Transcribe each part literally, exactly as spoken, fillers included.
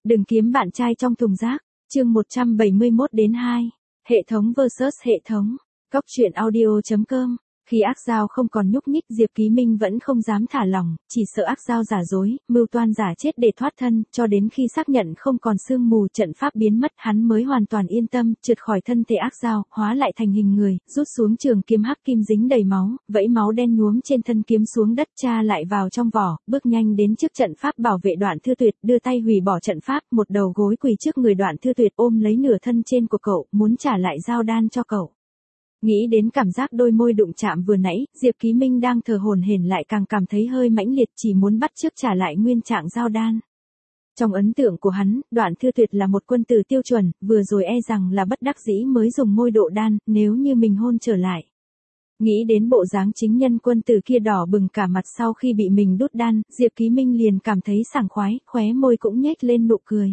Đừng kiếm bạn trai trong thùng rác. Chương một trăm bảy mươi mốt đến hai. Hệ thống versus hệ thống. Cóc truyện audio chấm com. Khi ác dao không còn nhúc nhích, Diệp Ký Minh vẫn không dám thả lỏng, chỉ sợ ác dao giả dối, mưu toan giả chết để thoát thân, cho đến khi xác nhận không còn sương mù, trận pháp biến mất, hắn mới hoàn toàn yên tâm, trượt khỏi thân thể ác dao, hóa lại thành hình người, rút xuống trường kiếm hắc kim dính đầy máu, vẫy máu đen nhuốm trên thân kiếm xuống đất, tra lại vào trong vỏ, bước nhanh đến trước trận pháp bảo vệ Đoạn Thư Tuyệt, đưa tay hủy bỏ trận pháp, một đầu gối quỳ trước người Đoạn Thư Tuyệt, ôm lấy nửa thân trên của cậu, muốn trả lại dao đan cho cậu. Nghĩ đến cảm giác đôi môi đụng chạm vừa nãy, Diệp Ký Minh đang thở hổn hển lại càng cảm thấy hơi mãnh liệt, chỉ muốn bắt chước trả lại nguyên trạng dao đan. Trong ấn tượng của hắn, Đoạn Thư Tuyệt là một quân tử tiêu chuẩn, vừa rồi e rằng là bất đắc dĩ mới dùng môi độ đan, nếu như mình hôn trở lại. Nghĩ đến bộ dáng chính nhân quân tử kia đỏ bừng cả mặt sau khi bị mình đút đan, Diệp Ký Minh liền cảm thấy sảng khoái, khóe môi cũng nhếch lên nụ cười.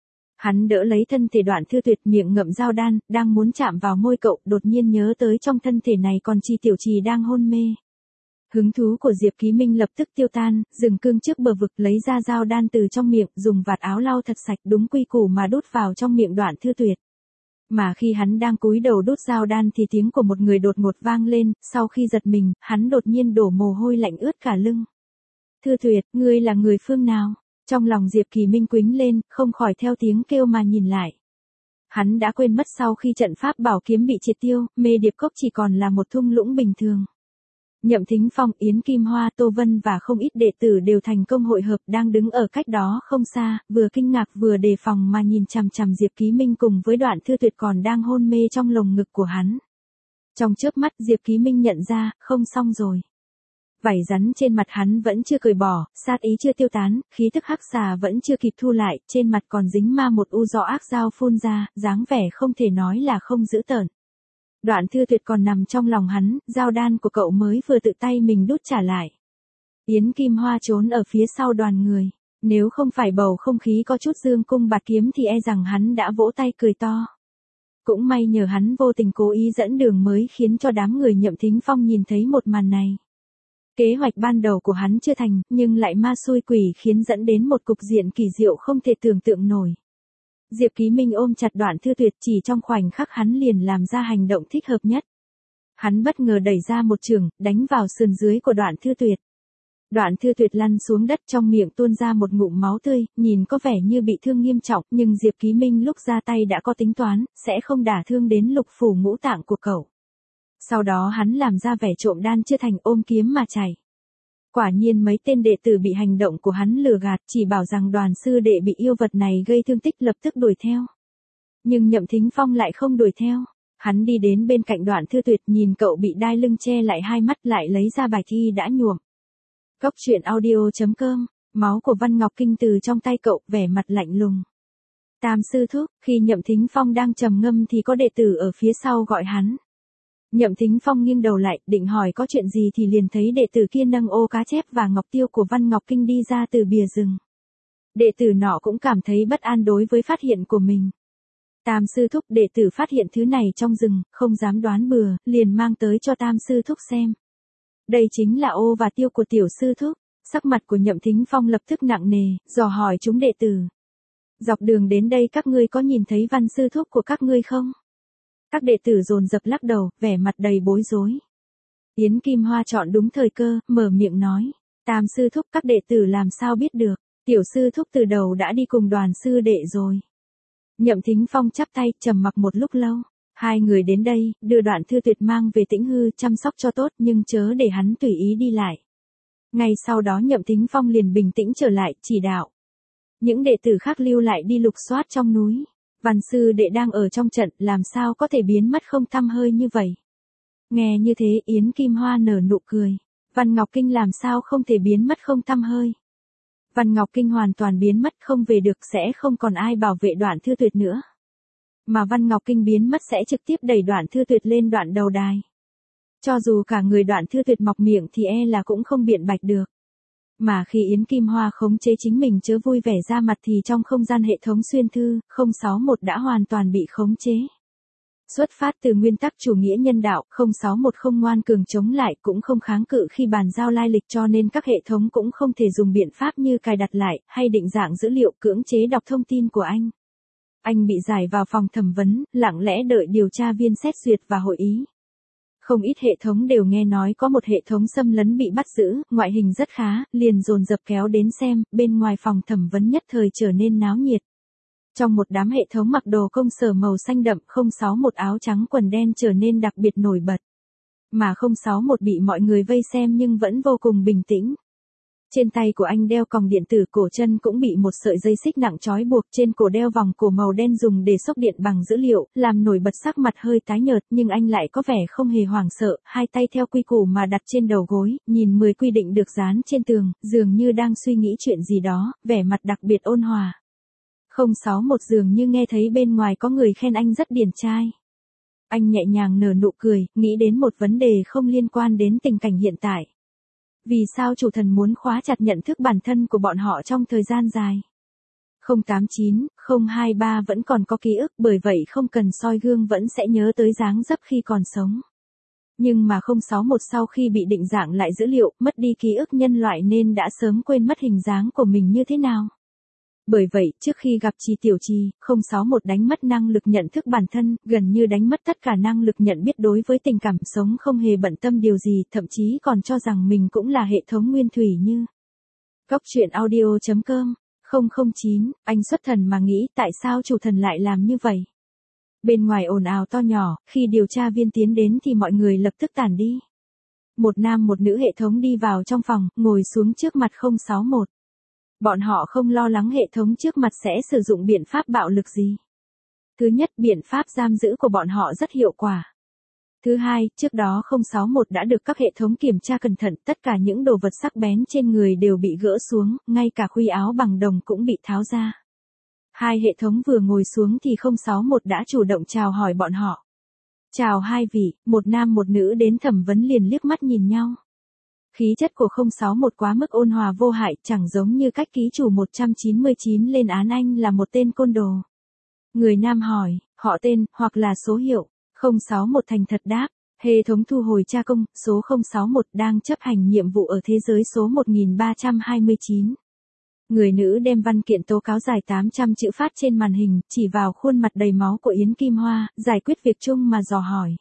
Hắn đỡ lấy thân thể Đoạn Thư Tuyệt, miệng ngậm dao đan, đang muốn chạm vào môi cậu, đột nhiên nhớ tới trong thân thể này còn Chi Tiểu Trì đang hôn mê. Hứng thú của Diệp Ký Minh lập tức tiêu tan, dừng cương trước bờ vực, lấy ra dao đan từ trong miệng, dùng vạt áo lau thật sạch, đúng quy củ mà đút vào trong miệng Đoạn Thư Tuyệt. Mà khi hắn đang cúi đầu đút dao đan thì tiếng của một người đột ngột vang lên, sau khi giật mình, hắn đột nhiên đổ mồ hôi lạnh ướt cả lưng. Thư Tuyệt, ngươi là người phương nào? Trong lòng Diệp Ký Minh quĩnh lên, không khỏi theo tiếng kêu mà nhìn lại. Hắn đã quên mất sau khi trận pháp bảo kiếm bị triệt tiêu, Mê Điệp Cốc chỉ còn là một thung lũng bình thường. Nhậm Thính Phong, Yến Kim Hoa, Tô Vân và không ít đệ tử đều thành công hội hợp, đang đứng ở cách đó không xa, vừa kinh ngạc vừa đề phòng mà nhìn chằm chằm Diệp Ký Minh cùng với Đoạn Thư Tuyệt còn đang hôn mê trong lồng ngực của hắn. Trong chớp mắt Diệp Ký Minh nhận ra, không xong rồi. Vảy rắn trên mặt hắn vẫn chưa cởi bỏ, sát ý chưa tiêu tán, khí tức hắc xà vẫn chưa kịp thu lại, trên mặt còn dính ma một u do ác dao phun ra, dáng vẻ không thể nói là không dữ tợn. Đoạn Thư Tuyệt còn nằm trong lòng hắn, dao đan của cậu mới vừa tự tay mình đút trả lại. Yến Kim Hoa trốn ở phía sau đoàn người, nếu không phải bầu không khí có chút dương cung bạt kiếm thì e rằng hắn đã vỗ tay cười to. Cũng may nhờ hắn vô tình cố ý dẫn đường mới khiến cho đám người Nhậm Thính Phong nhìn thấy một màn này. Kế hoạch ban đầu của hắn chưa thành, nhưng lại ma xui quỷ khiến dẫn đến một cục diện kỳ diệu không thể tưởng tượng nổi. Diệp Ký Minh ôm chặt Đoạn Thư Tuyệt, chỉ trong khoảnh khắc hắn liền làm ra hành động thích hợp nhất. Hắn bất ngờ đẩy ra một chưởng, đánh vào sườn dưới của Đoạn Thư Tuyệt. Đoạn Thư Tuyệt lăn xuống đất, trong miệng tuôn ra một ngụm máu tươi, nhìn có vẻ như bị thương nghiêm trọng, nhưng Diệp Ký Minh lúc ra tay đã có tính toán, sẽ không đả thương đến lục phủ ngũ tạng của cậu. Sau đó hắn làm ra vẻ trộm đan chưa thành, ôm kiếm mà chạy. Quả nhiên mấy tên đệ tử bị hành động của hắn lừa gạt, chỉ bảo rằng Đoàn sư đệ bị yêu vật này gây thương tích, lập tức đuổi theo. Nhưng Nhậm Thính Phong lại không đuổi theo. Hắn đi đến bên cạnh Đoạn Thư Tuyệt, nhìn cậu bị đai lưng che lại hai mắt, lại lấy ra bài thi đã nhuộm. Cóc truyện audio chấm com. Máu của Văn Ngọc Kinh từ trong tay cậu, vẻ mặt lạnh lùng. Tam sư thúc, khi Nhậm Thính Phong đang trầm ngâm thì có đệ tử ở phía sau gọi hắn. Nhậm Thính Phong nghiêng đầu lại, định hỏi có chuyện gì thì liền thấy đệ tử kia nâng ô cá chép và ngọc tiêu của Văn Ngọc Kinh đi ra từ bìa rừng. Đệ tử nọ cũng cảm thấy bất an đối với phát hiện của mình. Tam sư thúc, đệ tử phát hiện thứ này trong rừng, không dám đoán bừa, liền mang tới cho Tam sư thúc xem. Đây chính là ô và tiêu của tiểu sư thúc. Sắc mặt của Nhậm Thính Phong lập tức nặng nề, dò hỏi chúng đệ tử. Dọc đường đến đây các ngươi có nhìn thấy Văn sư thúc của các ngươi không? Các đệ tử dồn dập lắc đầu, vẻ mặt đầy bối rối. Yến Kim Hoa chọn đúng thời cơ, mở miệng nói. Tam sư thúc, các đệ tử làm sao biết được, tiểu sư thúc từ đầu đã đi cùng Đoàn sư đệ rồi. Nhậm Thính Phong chắp tay, trầm mặc một lúc lâu. Hai người đến đây, đưa Đoạn Thư Tuyệt mang về Tĩnh Hư, chăm sóc cho tốt, nhưng chớ để hắn tùy ý đi lại. Ngay sau đó Nhậm Thính Phong liền bình tĩnh trở lại, chỉ đạo. Những đệ tử khác lưu lại đi lục soát trong núi. Văn sư đệ đang ở trong trận, làm sao có thể biến mất không tăm hơi như vậy? Nghe như thế, Yến Kim Hoa nở nụ cười. Văn Ngọc Kinh làm sao không thể biến mất không tăm hơi? Văn Ngọc Kinh hoàn toàn biến mất không về được, sẽ không còn ai bảo vệ Đoạn Thư Tuyệt nữa. Mà Văn Ngọc Kinh biến mất sẽ trực tiếp đẩy Đoạn Thư Tuyệt lên đoạn đầu đài. Cho dù cả người Đoạn Thư Tuyệt mọc miệng thì e là cũng không biện bạch được. Mà khi Yến Kim Hoa khống chế chính mình chớ vui vẻ ra mặt thì trong không gian hệ thống xuyên thư, không sáu một đã hoàn toàn bị khống chế. Xuất phát từ nguyên tắc chủ nghĩa nhân đạo, không sáu một không ngoan cường chống lại cũng không kháng cự khi bàn giao lai lịch, cho nên các hệ thống cũng không thể dùng biện pháp như cài đặt lại, hay định dạng dữ liệu cưỡng chế đọc thông tin của anh. Anh bị giải vào phòng thẩm vấn, lặng lẽ đợi điều tra viên xét duyệt và hội ý. Không ít hệ thống đều nghe nói có một hệ thống xâm lấn bị bắt giữ, ngoại hình rất khá, liền dồn dập kéo đến xem, bên ngoài phòng thẩm vấn nhất thời trở nên náo nhiệt. Trong một đám hệ thống mặc đồ công sở màu xanh đậm, không sáu một áo trắng quần đen trở nên đặc biệt nổi bật. Mà không sáu một bị mọi người vây xem nhưng vẫn vô cùng bình tĩnh. Trên tay của anh đeo còng điện tử, cổ chân cũng bị một sợi dây xích nặng trói buộc, trên cổ đeo vòng cổ màu đen dùng để xốc điện bằng dữ liệu, làm nổi bật sắc mặt hơi tái nhợt, nhưng anh lại có vẻ không hề hoảng sợ, hai tay theo quy củ mà đặt trên đầu gối, nhìn mười quy định được dán trên tường, dường như đang suy nghĩ chuyện gì đó, vẻ mặt đặc biệt ôn hòa. không sáu một dường như nghe thấy bên ngoài có người khen anh rất điển trai. Anh nhẹ nhàng nở nụ cười, nghĩ đến một vấn đề không liên quan đến tình cảnh hiện tại. Vì sao chủ thần muốn khóa chặt nhận thức bản thân của bọn họ trong thời gian dài? không tám chín, không hai ba vẫn còn có ký ức, bởi vậy không cần soi gương vẫn sẽ nhớ tới dáng dấp khi còn sống. Nhưng mà không sáu một sau khi bị định dạng lại dữ liệu, mất đi ký ức nhân loại nên đã sớm quên mất hình dáng của mình như thế nào. Bởi vậy, trước khi gặp Trì Tiểu Trì, không sáu một đánh mất năng lực nhận thức bản thân, gần như đánh mất tất cả năng lực nhận biết đối với tình cảm sống, không hề bận tâm điều gì, thậm chí còn cho rằng mình cũng là hệ thống nguyên thủy như. Góc truyện audio chấm com, không không chín, anh xuất thần mà nghĩ tại sao chủ thần lại làm như vậy. Bên ngoài ồn ào to nhỏ, khi điều tra viên tiến đến thì mọi người lập tức tản đi. Một nam một nữ hệ thống đi vào trong phòng, ngồi xuống trước mặt không sáu một. Bọn họ không lo lắng hệ thống trước mặt sẽ sử dụng biện pháp bạo lực gì. Thứ nhất, biện pháp giam giữ của bọn họ rất hiệu quả. Thứ hai, trước đó không sáu một đã được các hệ thống kiểm tra cẩn thận, tất cả những đồ vật sắc bén trên người đều bị gỡ xuống, ngay cả khuy áo bằng đồng cũng bị tháo ra. Hai hệ thống vừa ngồi xuống thì không sáu một đã chủ động chào hỏi bọn họ. Chào hai vị, một nam một nữ đến thẩm vấn liền liếc mắt nhìn nhau. Khí chất của không sáu một quá mức ôn hòa vô hại, chẳng giống như cách ký chủ một trăm chín mươi chín lên án anh là một tên côn đồ. Người nam hỏi, họ tên, hoặc là số hiệu, không sáu một thành thật đáp, hệ thống thu hồi tra công, số không sáu một đang chấp hành nhiệm vụ ở thế giới số một nghìn ba trăm hai mươi chín. Người nữ đem văn kiện tố cáo dài tám trăm chữ phát trên màn hình, chỉ vào khuôn mặt đầy máu của Yến Kim Hoa, giải quyết việc chung mà dò hỏi.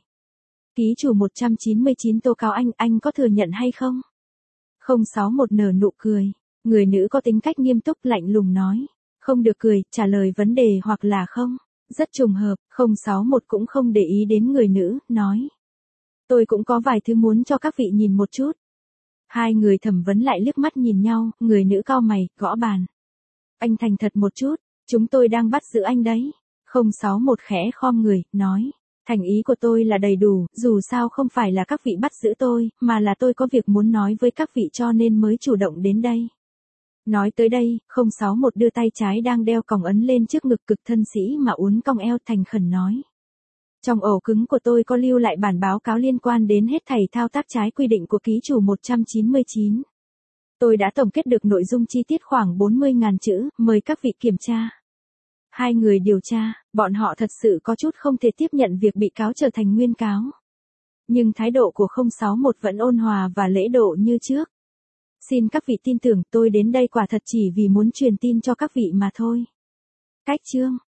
Ký chủ một trăm chín mươi chín tố cáo anh, anh có thừa nhận hay không? không sáu một nở nụ cười. Người nữ có tính cách nghiêm túc lạnh lùng nói. Không được cười, trả lời vấn đề hoặc là không. Rất trùng hợp, không sáu một cũng không để ý đến người nữ, nói. Tôi cũng có vài thứ muốn cho các vị nhìn một chút. Hai người thẩm vấn lại liếc mắt nhìn nhau, người nữ cau mày, gõ bàn. Anh thành thật một chút, chúng tôi đang bắt giữ anh đấy. không sáu một khẽ khom người, nói. Thành ý của tôi là đầy đủ, dù sao không phải là các vị bắt giữ tôi, mà là tôi có việc muốn nói với các vị cho nên mới chủ động đến đây. Nói tới đây, không sáu một đưa tay trái đang đeo còng ấn lên trước ngực cực thân sĩ mà uốn cong eo thành khẩn nói. Trong ổ cứng của tôi có lưu lại bản báo cáo liên quan đến hết thảy thao tác trái quy định của ký chủ một trăm chín mươi chín. Tôi đã tổng kết được nội dung chi tiết khoảng bốn mươi nghìn chữ, mời các vị kiểm tra. Hai người điều tra, bọn họ thật sự có chút không thể tiếp nhận việc bị cáo trở thành nguyên cáo. Nhưng thái độ của không sáu một vẫn ôn hòa và lễ độ như trước. Xin các vị tin tưởng tôi đến đây quả thật chỉ vì muốn truyền tin cho các vị mà thôi. Cách chương